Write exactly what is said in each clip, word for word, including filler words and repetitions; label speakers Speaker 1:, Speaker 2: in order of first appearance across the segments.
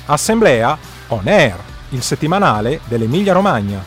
Speaker 1: Assemblea On Air, il settimanale dell'Emilia Romagna.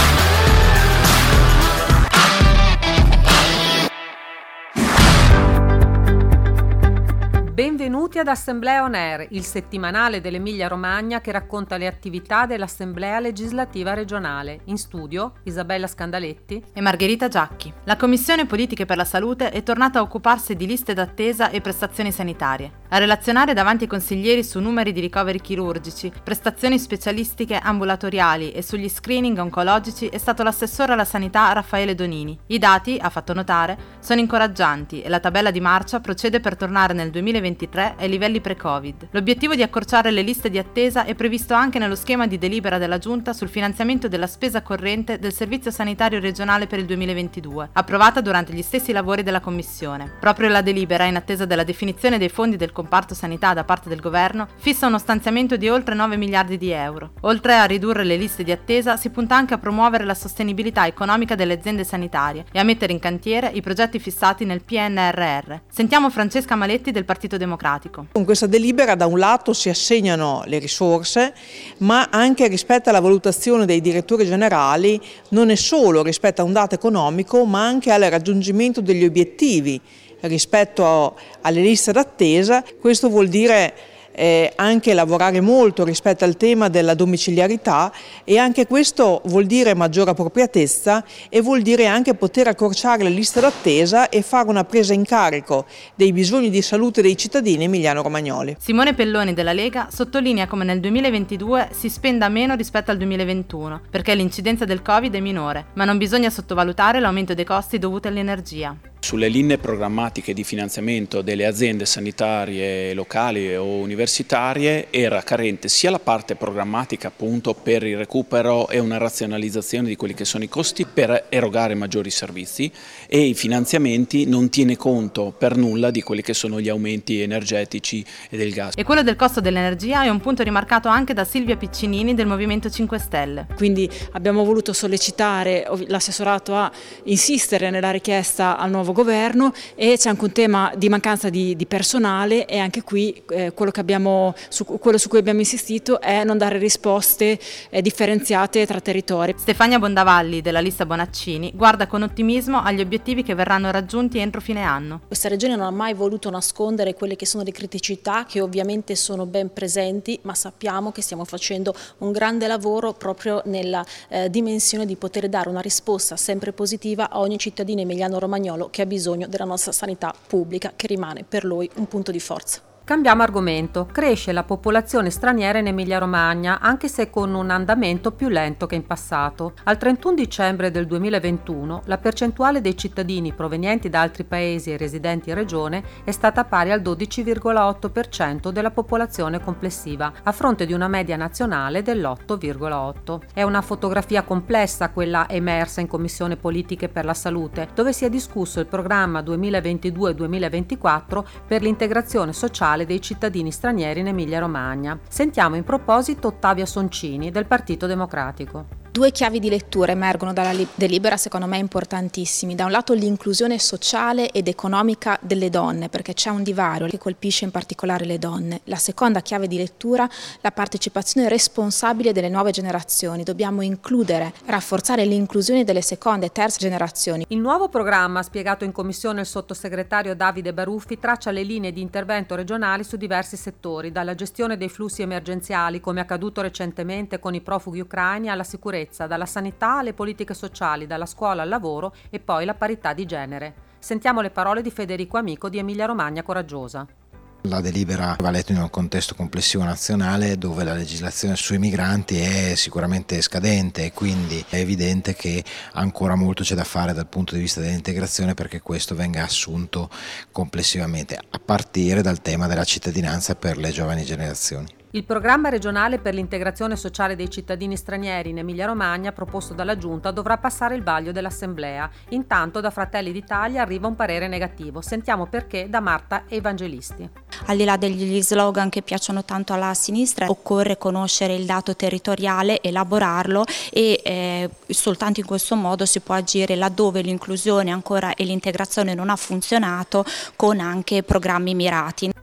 Speaker 2: Benvenuti ad Assemblea On Air, il settimanale dell'Emilia Romagna che racconta le attività dell'Assemblea legislativa regionale. In studio Isabella Scandaletti
Speaker 3: e Margherita Giacchi. La Commissione Politiche per la Salute è tornata a occuparsi di liste d'attesa e prestazioni sanitarie. A relazionare davanti ai consiglieri su numeri di ricoveri chirurgici, prestazioni specialistiche ambulatoriali e sugli screening oncologici è stato l'assessore alla sanità Raffaele Donini. I dati, ha fatto notare, sono incoraggianti e la tabella di marcia procede per tornare nel duemilaventitré ai livelli pre-Covid. L'obiettivo di accorciare le liste di attesa è previsto anche nello schema di delibera della Giunta sul finanziamento della spesa corrente del Servizio Sanitario Regionale per il duemilaventidue, approvata durante gli stessi lavori della Commissione. Proprio la delibera, in attesa della definizione dei fondi del comparto sanità da parte del governo, fissa uno stanziamento di oltre nove miliardi di euro. Oltre a ridurre le liste di attesa, si punta anche a promuovere la sostenibilità economica delle aziende sanitarie e a mettere in cantiere i progetti fissati nel P N R R. Sentiamo Francesca Maletti del Partito Democratico.
Speaker 4: Con questa delibera da un lato si assegnano le risorse, ma anche rispetto alla valutazione dei direttori generali non è solo rispetto a un dato economico, ma anche al raggiungimento degli obiettivi rispetto alle liste d'attesa. Questo vuol dire eh, anche lavorare molto rispetto al tema della domiciliarità, e anche questo vuol dire maggiore appropriatezza e vuol dire anche poter accorciare le liste d'attesa e fare una presa in carico dei bisogni di salute dei cittadini emiliano-romagnoli.
Speaker 3: Simone Pelloni della Lega sottolinea come nel duemilaventidue si spenda meno rispetto al duemilaventuno, perché l'incidenza del Covid è minore, ma non bisogna sottovalutare l'aumento dei costi dovuti all'energia.
Speaker 5: Sulle linee programmatiche di finanziamento delle aziende sanitarie locali o universitarie era carente sia la parte programmatica, appunto, per il recupero e una razionalizzazione di quelli che sono i costi per erogare maggiori servizi, e i finanziamenti non tiene conto per nulla di quelli che sono gli aumenti energetici e del gas.
Speaker 3: E quello del costo dell'energia è un punto rimarcato anche da Silvia Piccinini del Movimento cinque Stelle.
Speaker 6: Quindi abbiamo voluto sollecitare l'assessorato a insistere nella richiesta al nuovo governo, e c'è anche un tema di mancanza di, di personale, e anche qui eh, quello, che abbiamo, su, quello su cui abbiamo insistito è non dare risposte eh, differenziate tra territori.
Speaker 3: Stefania Bondavalli della lista Bonaccini guarda con ottimismo agli obiettivi che verranno raggiunti entro fine anno.
Speaker 7: Questa regione non ha mai voluto nascondere quelle che sono le criticità, che ovviamente sono ben presenti, ma sappiamo che stiamo facendo un grande lavoro proprio nella eh, dimensione di poter dare una risposta sempre positiva a ogni cittadino emiliano-romagnolo che ha bisogno della nostra sanità pubblica, che rimane per lui un punto di forza.
Speaker 2: Cambiamo argomento. Cresce la popolazione straniera in Emilia-Romagna, anche se con un andamento più lento che in passato. Al trentuno dicembre del duemilaventuno la percentuale dei cittadini provenienti da altri paesi e residenti in regione è stata pari al dodici virgola otto per cento della popolazione complessiva, a fronte di una media nazionale dell'otto virgola otto. È una fotografia complessa quella emersa in Commissione Politiche per la Salute, dove si è discusso il programma duemilaventidue duemilaventiquattro per l'integrazione sociale dei cittadini stranieri in Emilia-Romagna. Sentiamo in proposito Ottavia Soncini del Partito Democratico.
Speaker 8: Due chiavi di lettura emergono dalla delibera secondo me importantissimi. Da un lato l'inclusione sociale ed economica delle donne, perché c'è un divario che colpisce in particolare le donne. La seconda chiave di lettura, la partecipazione responsabile delle nuove generazioni. Dobbiamo includere, rafforzare l'inclusione delle seconde e terze generazioni.
Speaker 2: Il nuovo programma, spiegato in commissione il sottosegretario Davide Baruffi, traccia le linee di intervento regionali su diversi settori, dalla gestione dei flussi emergenziali, come accaduto recentemente con i profughi ucraini, alla sicurezza, dalla sanità alle politiche sociali, dalla scuola al lavoro e poi la parità di genere. Sentiamo le parole di Federico Amico di Emilia Romagna Coraggiosa.
Speaker 9: La delibera va letta in un contesto complessivo nazionale dove la legislazione sui migranti è sicuramente scadente, e quindi è evidente che ancora molto c'è da fare dal punto di vista dell'integrazione perché questo venga assunto complessivamente, a partire dal tema della cittadinanza per le giovani generazioni.
Speaker 2: Il programma regionale per l'integrazione sociale dei cittadini stranieri in Emilia-Romagna proposto dalla Giunta dovrà passare il vaglio dell'Assemblea. Intanto da Fratelli d'Italia arriva un parere negativo. Sentiamo perché da Marta Evangelisti.
Speaker 10: Al di là degli slogan che piacciono tanto alla sinistra, occorre conoscere il dato territoriale, elaborarlo e eh, soltanto in questo modo si può agire laddove l'inclusione ancora e l'integrazione non ha funzionato, con anche programmi mirati.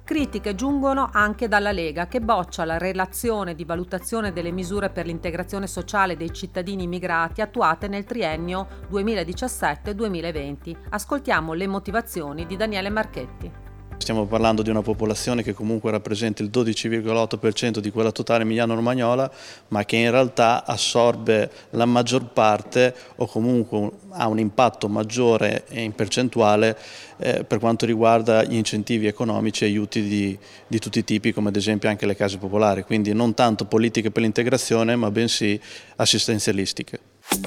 Speaker 2: Critiche giungono anche dalla Lega, che boccia la relazione di valutazione delle misure per l'integrazione sociale dei cittadini immigrati attuate nel triennio duemiladiciassette duemilaventi. Ascoltiamo le motivazioni di Daniele Marchetti.
Speaker 11: Stiamo parlando di una popolazione che comunque rappresenta il dodici virgola otto per cento di quella totale emiliano-romagnola, ma che in realtà assorbe la maggior parte o comunque ha un impatto maggiore in percentuale eh, per quanto riguarda gli incentivi economici e aiuti di, di tutti i tipi, come ad esempio anche le case popolari. Quindi non tanto politiche per l'integrazione, ma bensì assistenzialistiche.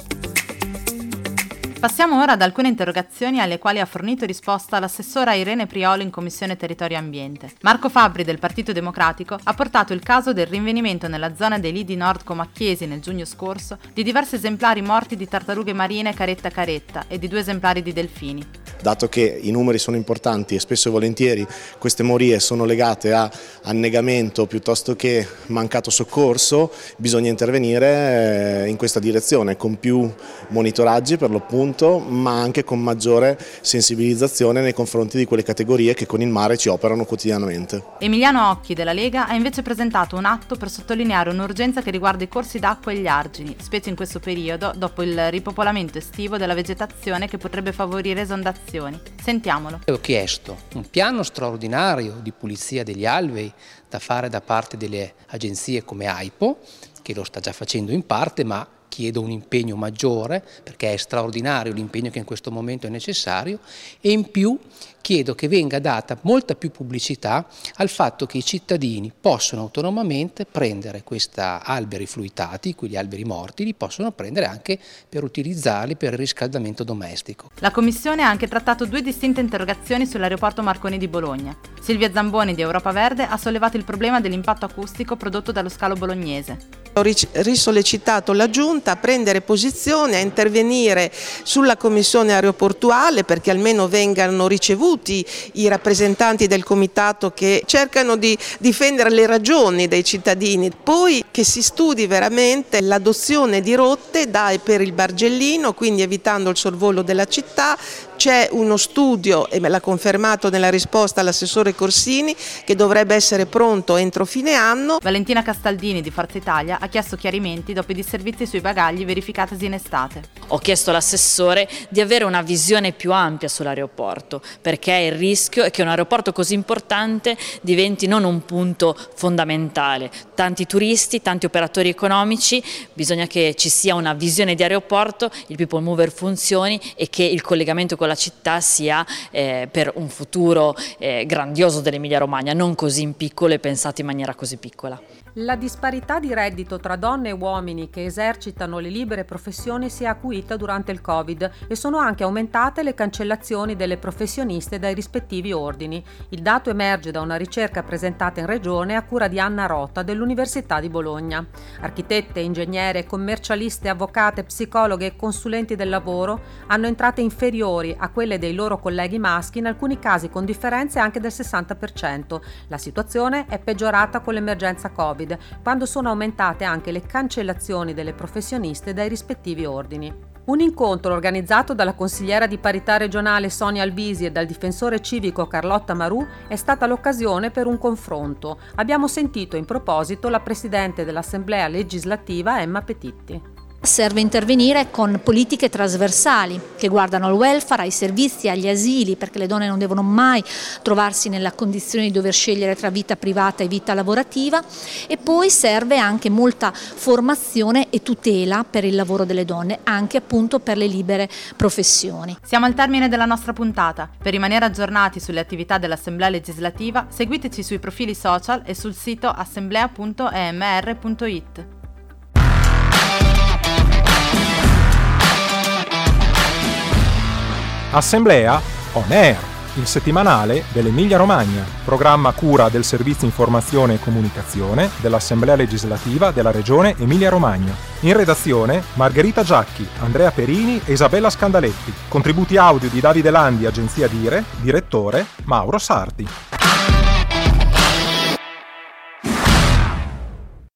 Speaker 3: Passiamo ora ad alcune interrogazioni alle quali ha fornito risposta l'assessora Irene Priolo in Commissione Territorio e Ambiente. Marco Fabbri del Partito Democratico ha portato il caso del rinvenimento nella zona dei lidi Nord Comacchiesi nel giugno scorso di diversi esemplari morti di tartarughe marine caretta caretta e di due esemplari di delfini.
Speaker 12: Dato che i numeri sono importanti e spesso e volentieri queste morie sono legate a annegamento piuttosto che mancato soccorso, bisogna intervenire in questa direzione con più monitoraggi per l'appunto, ma anche con maggiore sensibilizzazione nei confronti di quelle categorie che con il mare ci operano quotidianamente.
Speaker 3: Emiliano Occhi della Lega ha invece presentato un atto per sottolineare un'urgenza che riguarda i corsi d'acqua e gli argini, specie in questo periodo dopo il ripopolamento estivo della vegetazione che potrebbe favorire esondazioni. Sentiamolo.
Speaker 13: Ho chiesto un piano straordinario di pulizia degli alvei da fare da parte delle agenzie come AIPO, che lo sta già facendo in parte, ma chiedo un impegno maggiore perché è straordinario l'impegno che in questo momento è necessario, e in più chiedo che venga data molta più pubblicità al fatto che i cittadini possono autonomamente prendere questi alberi fluitati, quegli alberi morti, li possono prendere anche per utilizzarli per il riscaldamento domestico.
Speaker 3: La Commissione ha anche trattato due distinte interrogazioni sull'aeroporto Marconi di Bologna. Silvia Zamboni di Europa Verde ha sollevato il problema dell'impatto acustico prodotto dallo scalo bolognese.
Speaker 14: Ho risollecitato la Giunta a prendere posizione, a intervenire sulla commissione aeroportuale perché almeno vengano ricevuti i rappresentanti del comitato che cercano di difendere le ragioni dei cittadini, poi che si studi veramente l'adozione di rotte da e per il Bargellino, quindi evitando il sorvolo della città. C'è uno studio, e me l'ha confermato nella risposta l'assessore Corsini, che dovrebbe essere pronto entro fine anno.
Speaker 3: Valentina Castaldini di Forza Italia ha chiesto chiarimenti dopo i disservizi sui bagagli verificatisi in estate.
Speaker 15: Ho chiesto all'assessore di avere una visione più ampia sull'aeroporto, perché il rischio è che un aeroporto così importante diventi non un punto fondamentale. Tanti turisti, tanti operatori economici, bisogna che ci sia una visione di aeroporto, il people mover funzioni e che il collegamento con la città sia eh, per un futuro eh, grandioso dell'Emilia Romagna, non così in piccolo e pensato in maniera così piccola.
Speaker 2: La disparità di reddito tra donne e uomini che esercitano le libere professioni si è acuita durante il Covid e sono anche aumentate le cancellazioni delle professioniste dai rispettivi ordini. Il dato emerge da una ricerca presentata in Regione a cura di Anna Rota dell'Università di Bologna. Architette, ingegnere, commercialiste, avvocate, psicologhe e consulenti del lavoro hanno entrate inferiori a quelle dei loro colleghi maschi, in alcuni casi con differenze anche del sessanta per cento. La situazione è peggiorata con l'emergenza Covid, quando sono aumentate anche le cancellazioni delle professioniste dai rispettivi ordini. Un incontro organizzato dalla consigliera di parità regionale Sonia Albisi e dal difensore civico Carlotta Marù è stata l'occasione per un confronto. Abbiamo sentito in proposito la presidente dell'Assemblea legislativa Emma Petitti.
Speaker 16: Serve intervenire con politiche trasversali che guardano al welfare, ai servizi, agli asili, perché le donne non devono mai trovarsi nella condizione di dover scegliere tra vita privata e vita lavorativa, e poi serve anche molta formazione e tutela per il lavoro delle donne, anche appunto per le libere professioni.
Speaker 3: Siamo al termine della nostra puntata. Per rimanere aggiornati sulle attività dell'Assemblea legislativa, seguiteci sui profili social e sul sito assemblea punto e m r punto i t.
Speaker 1: Assemblea On Air, il settimanale dell'Emilia Romagna, programma a cura del Servizio Informazione e Comunicazione dell'Assemblea Legislativa della Regione Emilia Romagna. In redazione Margherita Giacchi, Andrea Perini e Isabella Scandaletti. Contributi audio di Davide Landi, agenzia Dire, direttore Mauro Sarti.